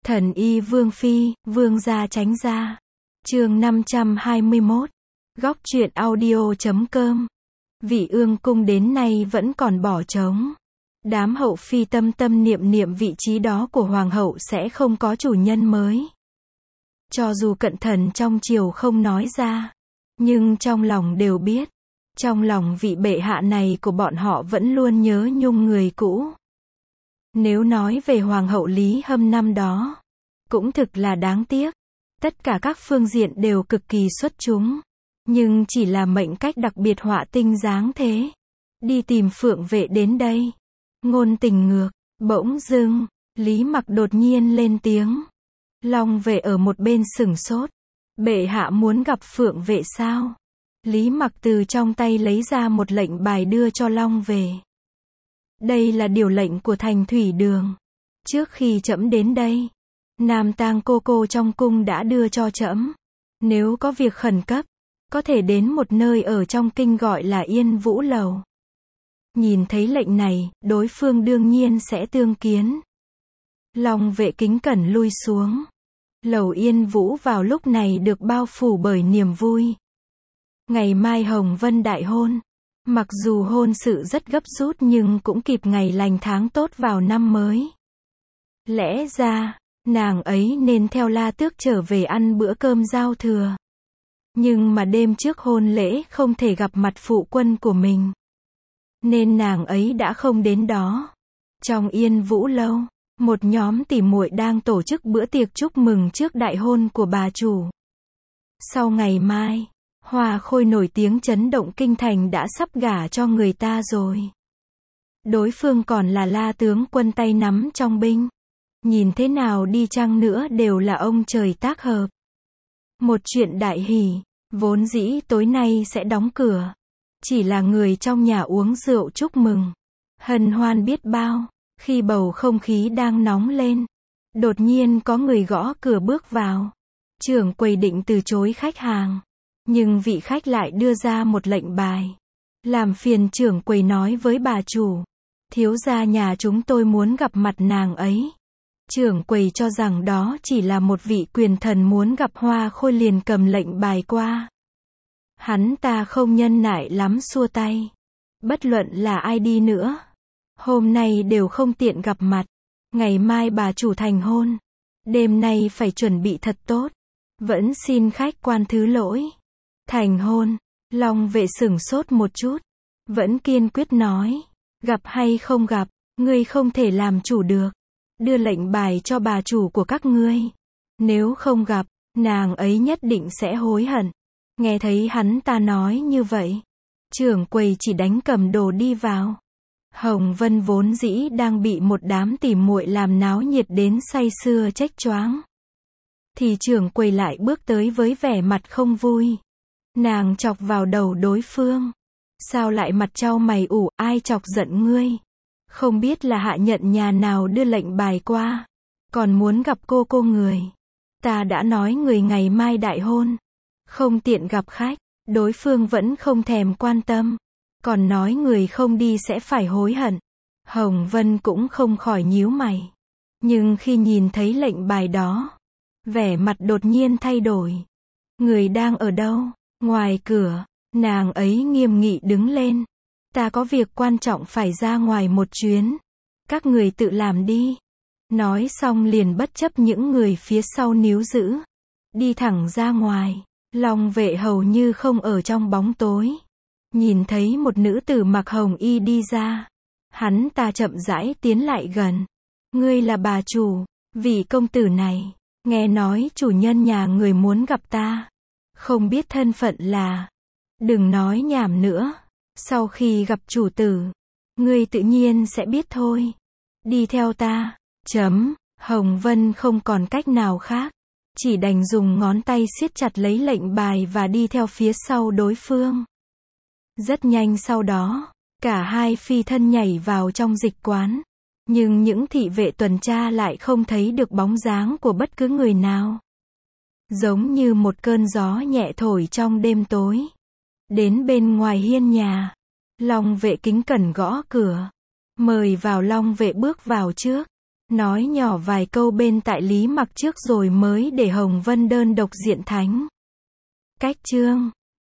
Thần y vương phi, vương gia tránh ra. Chương 521. Góc truyện audio.com. Vị ương cung đến nay vẫn còn bỏ trống. Đám hậu phi tâm tâm niệm niệm vị trí đó của hoàng hậu sẽ không có chủ nhân mới. Cho dù cận thần trong triều không nói ra, nhưng trong lòng đều biết. Trong lòng vị bệ hạ này của bọn họ vẫn luôn nhớ nhung người cũ. Nếu nói về hoàng hậu Lý Hâm năm đó, cũng thực là đáng tiếc. Tất cả các phương diện đều cực kỳ xuất chúng. Nhưng chỉ là mệnh cách đặc biệt họa tinh dáng thế. Đi tìm Phượng Vệ đến đây. Ngôn tình ngược, bỗng dưng, Lý Mặc đột nhiên lên tiếng. Long Vệ ở một bên sửng sốt. Bệ hạ muốn gặp Phượng Vệ sao? Lý Mặc từ trong tay lấy ra một lệnh bài đưa cho Long Vệ. Đây là điều lệnh của thành thủy đường. Trước khi trẫm đến đây, Nam Tang cô trong cung đã đưa cho trẫm. Nếu có việc khẩn cấp, có thể đến một nơi ở trong kinh gọi là Yên Vũ Lầu. Nhìn thấy lệnh này, đối phương đương nhiên sẽ tương kiến. Long Vệ kính cẩn lui xuống. Lầu Yên Vũ vào lúc này được bao phủ bởi niềm vui. Ngày mai Hồng Vân đại hôn. Mặc dù hôn sự rất gấp rút nhưng cũng kịp ngày lành tháng tốt vào năm mới. Lẽ ra, nàng ấy nên theo La Tước trở về ăn bữa cơm giao thừa. Nhưng mà đêm trước hôn lễ không thể gặp mặt phụ quân của mình. Nên nàng ấy đã không đến đó. Trong Yên Vũ Lâu, một nhóm tỉ muội đang tổ chức bữa tiệc chúc mừng trước đại hôn của bà chủ. Sau ngày mai, Hoa Khôi nổi tiếng chấn động kinh thành đã sắp gả cho người ta rồi. Đối phương còn là La tướng quân tay nắm trong binh. Nhìn thế nào đi chăng nữa đều là ông trời tác hợp. Một chuyện đại hỷ, vốn dĩ tối nay sẽ đóng cửa. Chỉ là người trong nhà uống rượu chúc mừng. Hân hoan biết bao, khi bầu không khí đang nóng lên. Đột nhiên có người gõ cửa bước vào. Trưởng quầy định từ chối khách hàng. Nhưng vị khách lại đưa ra một lệnh bài. Làm phiền trưởng quầy nói với bà chủ. Thiếu gia nhà chúng tôi muốn gặp mặt nàng ấy. Trưởng quầy cho rằng đó chỉ là một vị quyền thần muốn gặp Hoa Khôi liền cầm lệnh bài qua. Hắn ta không nhân nại lắm xua tay. Bất luận là ai đi nữa. Hôm nay đều không tiện gặp mặt. Ngày mai bà chủ thành hôn. Đêm nay phải chuẩn bị thật tốt. Vẫn xin khách quan thứ lỗi. Thành hôn. Long Vệ sửng sốt một chút. Vẫn kiên quyết nói. Gặp hay không gặp, ngươi không thể làm chủ được. Đưa lệnh bài cho bà chủ của các ngươi. Nếu không gặp, nàng ấy nhất định sẽ hối hận. Nghe thấy hắn ta nói như vậy, trưởng quầy chỉ đánh cầm đồ đi vào. Hồng Vân vốn dĩ đang bị một đám tỉ muội làm náo nhiệt đến say sưa chếch choáng. Thì trưởng quầy lại bước tới với vẻ mặt không vui. Nàng chọc vào đầu đối phương. Sao lại mặt trao mày ủ, ai chọc giận ngươi? Không biết là hạ nhận nhà nào đưa lệnh bài qua. Còn muốn gặp cô người. Ta đã nói người ngày mai đại hôn. Không tiện gặp khách. Đối phương vẫn không thèm quan tâm. Còn nói người không đi sẽ phải hối hận. Hồng Vân cũng không khỏi nhíu mày. Nhưng khi nhìn thấy lệnh bài đó, vẻ mặt đột nhiên thay đổi. Người đang ở đâu? Ngoài cửa. Nàng ấy nghiêm nghị đứng lên. Ta có việc quan trọng phải ra ngoài một chuyến. Các người tự làm đi. Nói xong liền bất chấp những người phía sau níu giữ. Đi thẳng ra ngoài. Long Vệ hầu như không ở trong bóng tối. Nhìn thấy một nữ tử mặc hồng y đi ra. Hắn ta chậm rãi tiến lại gần. Ngươi là bà chủ. Vị công tử này. Nghe nói chủ nhân nhà người muốn gặp ta. Không biết thân phận là. Đừng nói nhảm nữa. Sau khi gặp chủ tử, ngươi tự nhiên sẽ biết thôi. Đi theo ta. Hồng Vân không còn cách nào khác. Chỉ đành dùng ngón tay siết chặt lấy lệnh bài và đi theo phía sau đối phương. Rất nhanh sau đó, cả hai phi thân nhảy vào trong dịch quán. Nhưng những thị vệ tuần tra lại không thấy được bóng dáng của bất cứ người nào. Giống như một cơn gió nhẹ thổi trong đêm tối. Đến bên ngoài hiên nhà, Long Vệ kính cẩn gõ cửa. Mời vào. Long Vệ bước vào trước. nói nhỏ vài câu bên tại Lý Mặc trước rồi mới để Hồng Vân đơn độc diện thánh. Cách chương